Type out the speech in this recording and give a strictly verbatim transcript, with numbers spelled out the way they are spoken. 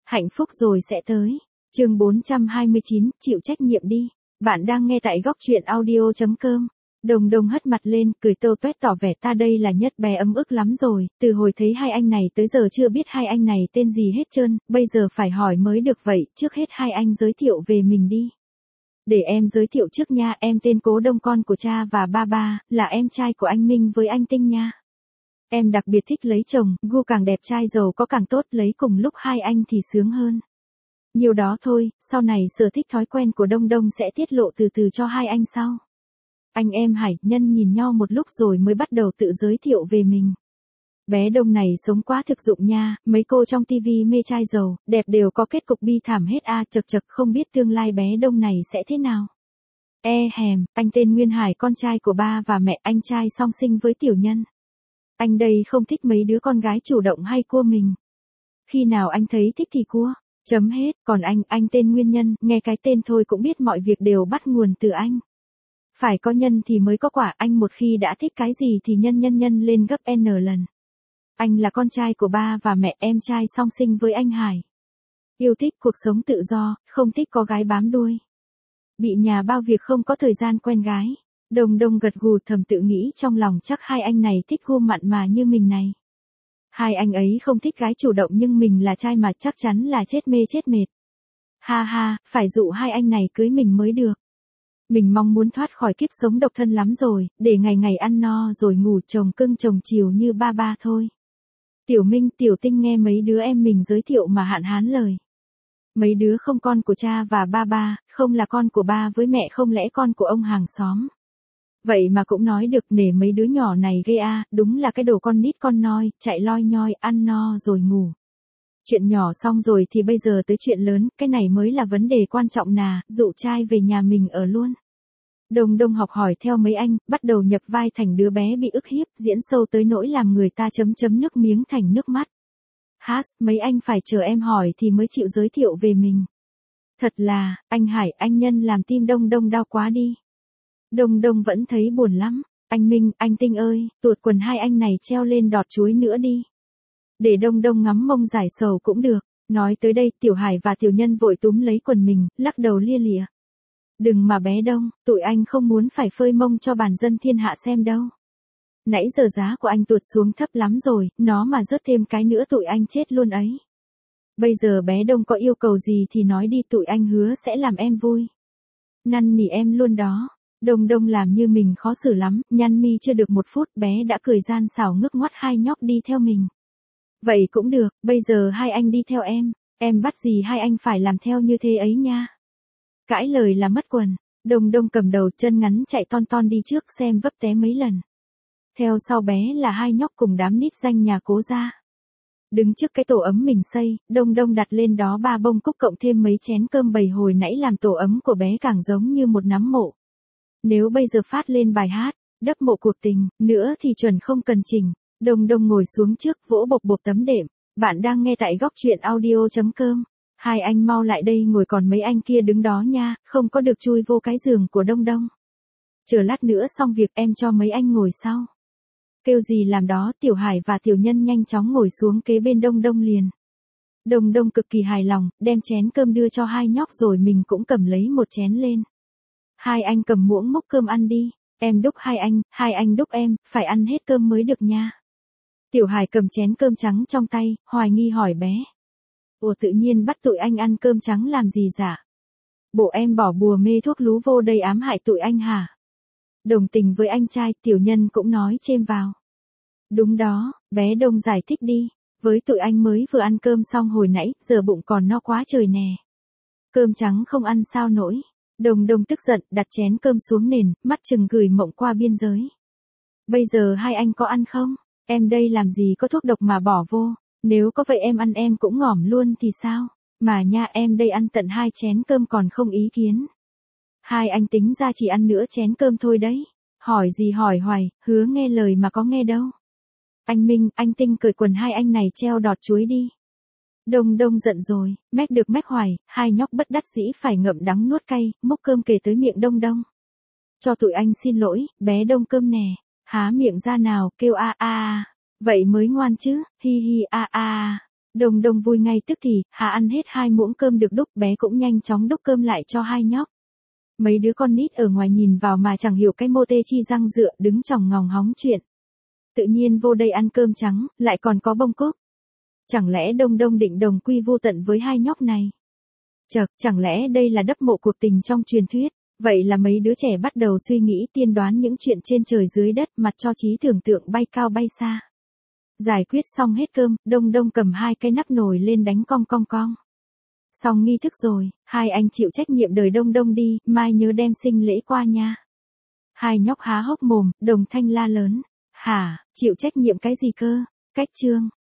Hạnh phúc rồi sẽ tới. Chương bốn trăm hai mươi chín, chịu trách nhiệm đi. Bạn đang nghe tại góc truyện audio chấm com. Đồng Đồng hất mặt lên, cười tô toét tỏ vẻ ta đây là nhất bé ấm ức lắm rồi, từ hồi thấy hai anh này tới giờ chưa biết hai anh này tên gì hết trơn, bây giờ phải hỏi mới được vậy, trước hết hai anh giới thiệu về mình đi. Để em giới thiệu trước nha, em tên Cố Đông, con của cha và ba ba, là em trai của anh Minh với anh Tinh nha. Em đặc biệt thích lấy chồng, gu càng đẹp trai giàu có càng tốt, lấy cùng lúc hai anh thì sướng hơn. Nhiều đó thôi, sau này sở thích thói quen của Đông Đông sẽ tiết lộ từ từ cho hai anh sau. Anh em Hải Nhân nhìn nhau một lúc rồi mới bắt đầu tự giới thiệu về mình. Bé Đông này sống quá thực dụng nha, mấy cô trong tivi mê trai giàu, đẹp đều có kết cục bi thảm hết a, à, chật chật không biết tương lai bé Đông này sẽ thế nào. E hèm, anh tên Nguyên Hải, con trai của ba và mẹ, anh trai song sinh với Tiểu Nhân. Anh đây không thích mấy đứa con gái chủ động hay cua mình. Khi nào anh thấy thích thì cua, chấm hết, còn anh, anh tên Nguyên Nhân, nghe cái tên thôi cũng biết mọi việc đều bắt nguồn từ anh. Phải có nhân thì mới có quả, anh một khi đã thích cái gì thì nhân nhân nhân lên gấp N lần. Anh là con trai của ba và mẹ, em trai song sinh với anh Hải. Yêu thích cuộc sống tự do, không thích có gái bám đuôi. Bị nhà bao việc không có thời gian quen gái. Đồng Đông gật gù thầm tự nghĩ trong lòng chắc hai anh này thích gu mặn mà như mình này. Hai anh ấy không thích gái chủ động nhưng mình là trai mà chắc chắn là chết mê chết mệt. Ha ha, phải dụ hai anh này cưới mình mới được. Mình mong muốn thoát khỏi kiếp sống độc thân lắm rồi, để ngày ngày ăn no rồi ngủ chồng cưng chồng chiều như ba ba thôi. Tiểu Minh, Tiểu Tinh nghe mấy đứa em mình giới thiệu mà hạn hán lời. Mấy đứa không con của cha và ba ba, không là con của ba với mẹ, không lẽ con của ông hàng xóm. Vậy mà cũng nói được, nể mấy đứa nhỏ này ghê a, à, đúng là cái đồ con nít con noi, chạy loi nhoi, ăn no rồi ngủ. Chuyện nhỏ xong rồi thì bây giờ tới chuyện lớn, cái này mới là vấn đề quan trọng nà, dụ trai về nhà mình ở luôn. Đồng Đông học hỏi theo mấy anh, bắt đầu nhập vai thành đứa bé bị ức hiếp, diễn sâu tới nỗi làm người ta chấm chấm nước miếng thành nước mắt. Hát, mấy anh phải chờ em hỏi thì mới chịu giới thiệu về mình. Thật là, anh Hải, anh Nhân làm tim Đông Đông đau quá đi. Đông Đông vẫn thấy buồn lắm. Anh Minh, anh Tinh ơi, tuột quần hai anh này treo lên đọt chuối nữa đi. Để Đông Đông ngắm mông giải sầu cũng được. Nói tới đây, Tiểu Hải và Tiểu Nhân vội túm lấy quần mình, lắc đầu lia lịa. Đừng mà bé Đông, tụi anh không muốn phải phơi mông cho bản dân thiên hạ xem đâu. Nãy giờ giá của anh tuột xuống thấp lắm rồi, nó mà rớt thêm cái nữa tụi anh chết luôn ấy. Bây giờ bé Đông có yêu cầu gì thì nói đi, tụi anh hứa sẽ làm em vui. Năn nỉ em luôn đó. Đông Đông làm như mình khó xử lắm, nhăn mi chưa được một phút bé đã cười gian xảo ngước ngoắt hai nhóc đi theo mình. Vậy cũng được, bây giờ hai anh đi theo em, em bắt gì hai anh phải làm theo như thế ấy nha. Cãi lời là mất quần. Đông Đông cầm đầu chân ngắn chạy ton ton đi trước xem vấp té mấy lần. Theo sau bé là hai nhóc cùng đám nít danh nhà Cố gia. Đứng trước cái tổ ấm mình xây, Đông Đông đặt lên đó ba bông cúc cộng thêm mấy chén cơm bầy hồi nãy làm tổ ấm của bé càng giống như một nắm mộ. Nếu bây giờ phát lên bài hát, đắp mộ cuộc tình, nữa thì chuẩn không cần chỉnh. Đông Đông ngồi xuống trước vỗ bộp bộp tấm đệm. Bạn đang nghe tại góc truyện audio chấm com. Hai anh mau lại đây ngồi, còn mấy anh kia đứng đó nha, không có được chui vô cái giường của Đông Đông. Chờ lát nữa xong việc em cho mấy anh ngồi sau. Kêu gì làm đó, Tiểu Hải và Tiểu Nhân nhanh chóng ngồi xuống kế bên Đông Đông liền. Đông Đông cực kỳ hài lòng, đem chén cơm đưa cho hai nhóc rồi mình cũng cầm lấy một chén lên. Hai anh cầm muỗng múc cơm ăn đi, em đúc hai anh, hai anh đúc em, phải ăn hết cơm mới được nha. Tiểu Hải cầm chén cơm trắng trong tay, hoài nghi hỏi bé. Ủa tự nhiên bắt tụi anh ăn cơm trắng làm gì dạ? Bộ em bỏ bùa mê thuốc lú vô đây ám hại tụi anh hả? Đồng tình với anh trai, Tiểu Nhân cũng nói chêm vào. Đúng đó, bé Đông giải thích đi, với tụi anh mới vừa ăn cơm xong hồi nãy, giờ bụng còn no quá trời nè. Cơm trắng không ăn sao nổi. Đông Đông tức giận, đặt chén cơm xuống nền, mắt chừng gửi mộng qua biên giới. Bây giờ hai anh có ăn không? Em đây làm gì có thuốc độc mà bỏ vô, nếu có vậy em ăn em cũng ngỏm luôn thì sao? Mà nha, em đây ăn tận hai chén cơm còn không ý kiến. Hai anh tính ra chỉ ăn nửa chén cơm thôi đấy. Hỏi gì hỏi hoài, hứa nghe lời mà có nghe đâu. Anh Minh, anh Tinh cởi quần hai anh này treo đọt chuối đi. Đông Đông giận rồi, mách được mách hoài, hai nhóc bất đắc dĩ phải ngậm đắng nuốt cay, múc cơm kề tới miệng Đông Đông. Cho tụi anh xin lỗi, bé Đông cơm nè, há miệng ra nào, kêu a a a, vậy mới ngoan chứ, hi hi a a. Đồng Đồng vui ngay tức thì, Hà ăn hết hai muỗng cơm được đúc, bé cũng nhanh chóng đúc cơm lại cho hai nhóc. Mấy đứa con nít ở ngoài nhìn vào mà chẳng hiểu cái mô tê chi răng dựa, đứng chòng ngòng hóng chuyện. Tự nhiên vô đây ăn cơm trắng, lại còn có bông cúc. Chẳng lẽ Đông Đông định đồng quy vô tận với hai nhóc này? Chậc, chẳng lẽ đây là đắp mộ cuộc tình trong truyền thuyết? Vậy là mấy đứa trẻ bắt đầu suy nghĩ tiên đoán những chuyện trên trời dưới đất, mặt cho trí tưởng tượng bay cao bay xa. Giải quyết xong hết cơm, Đông Đông cầm hai cái nắp nồi lên đánh cong cong cong. Xong nghi thức rồi, hai anh chịu trách nhiệm đời Đông Đông đi, mai nhớ đem sinh lễ qua nha. Hai nhóc há hốc mồm, đồng thanh la lớn. Hả, chịu trách nhiệm cái gì cơ? Cách trương.